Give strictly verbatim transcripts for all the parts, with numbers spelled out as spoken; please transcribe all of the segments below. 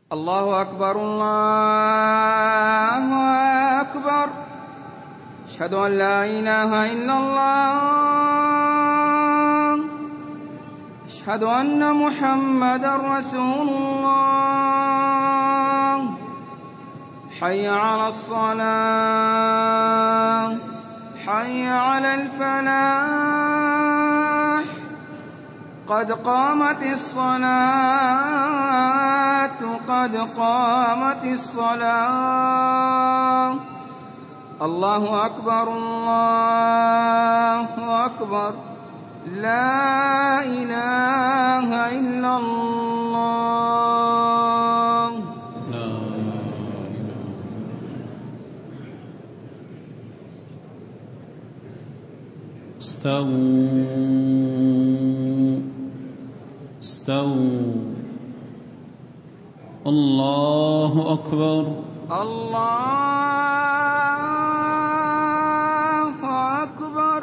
الله أكبر الله أكبر. أشهد أن لا إله إلا الله. أشهد أن محمدا رسول الله. حي على الصلاة، حي على الفلاح، قد قامت الصلاة، قد قامت الصلاة. الله أكبر الله أكبر. لا إله إلا الله. لا إله. استووا استووا. الله أكبر الله أكبر.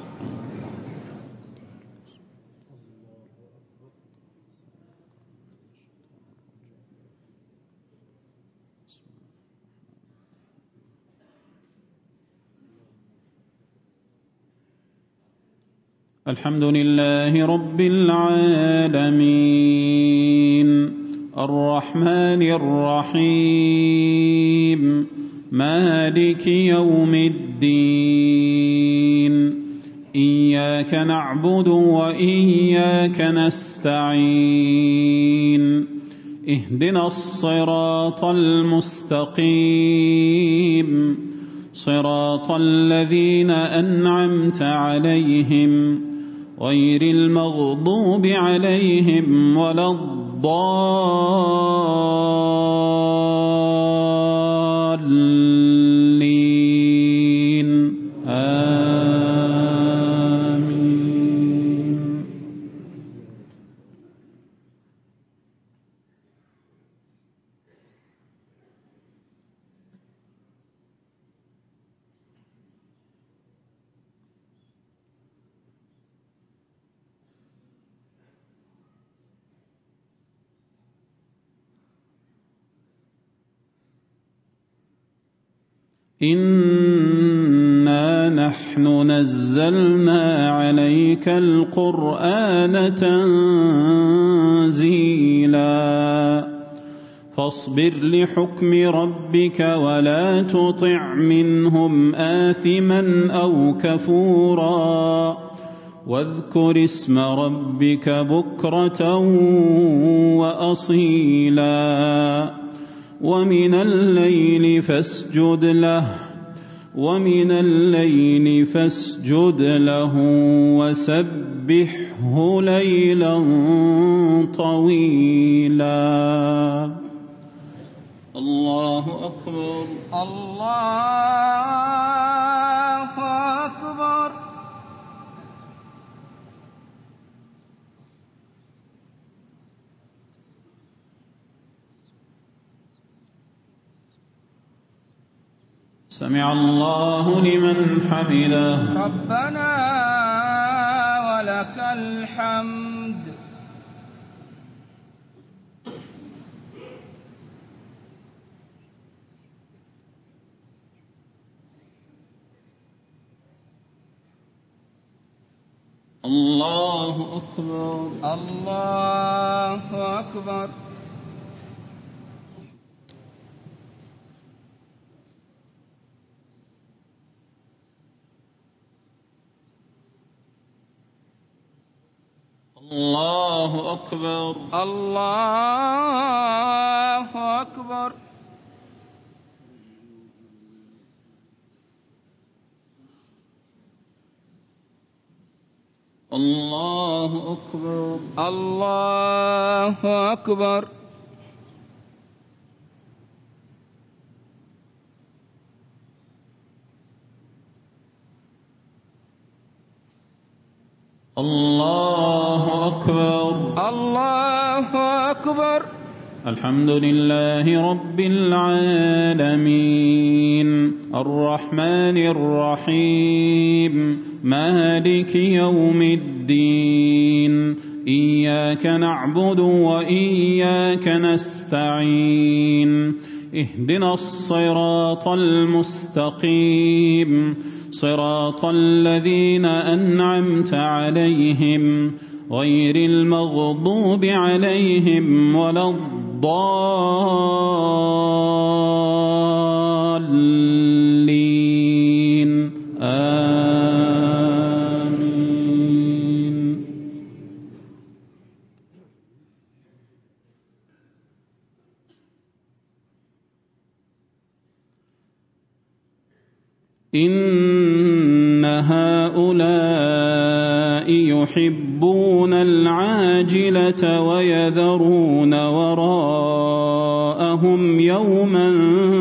الحمد لله رب العالمين الرحمن الرحيم مالك يوم الدين. إياك نعبد وإياك نستعين. اهدنا الصراط المستقيم صراط الذين أنعمت عليهم غير المغضوب عليهم ولا الضالين. آمين. إنا نحن نزلنا عليك القرآن تنزيلا فاصبر لحكم ربك ولا تطع منهم آثما أو كفورا واذكر اسم ربك بكرة وأصيلا ومن الليل فاسجد له ومن الليل فاسجد له وسبحه ليلا طويلا. الله أكبر الله أكبر. سمع الله لمن حمده. ربنا ولك الحمد. الله أكبر الله أكبر. الله أكبر الله أكبر. الله أكبر الله أكبر. الله أكبر الله أكبر. الحمد لله رب العالمين الرحمن الرحيم مالك يوم الدين. إياك نعبد وإياك نستعين اهدنا الصراط المستقيم صراط الذين أنعمت عليهم غير المغضوب عليهم ولا الضالين آمين. إن هؤلاء يحبون العاجلة ويذرون وراءهم يوما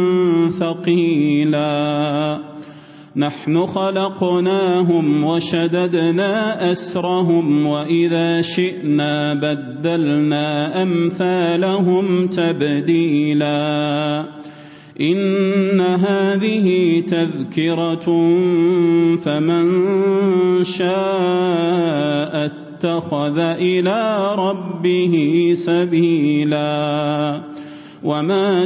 ثقيلا نحن خلقناهم وشددنا أسرهم وإذا شئنا بدلنا أمثالهم تبديلا إن هذه تذكرة فمن شاء اتخذ إلى ربه سبيلا وما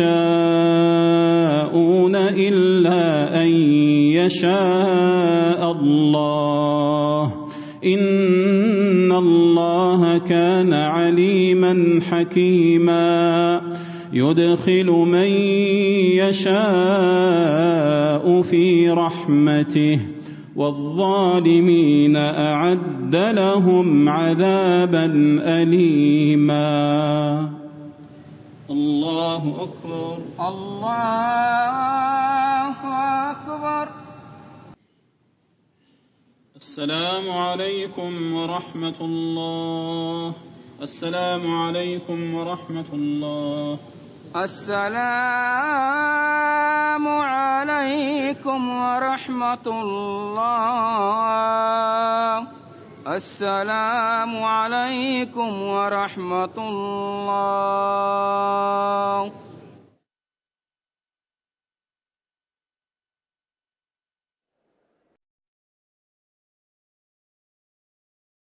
تشاءون إلا أن يشاء الله إن الله كان عليما حكيما يدخل من يشاء في رحمته والظالمين أعد لهم عذابا أليما. الله أكبر الله أكبر. السلام عليكم ورحمة الله. السلام عليكم ورحمة الله. السلام عليكم ورحمة الله. السلام عليكم ورحمة الله.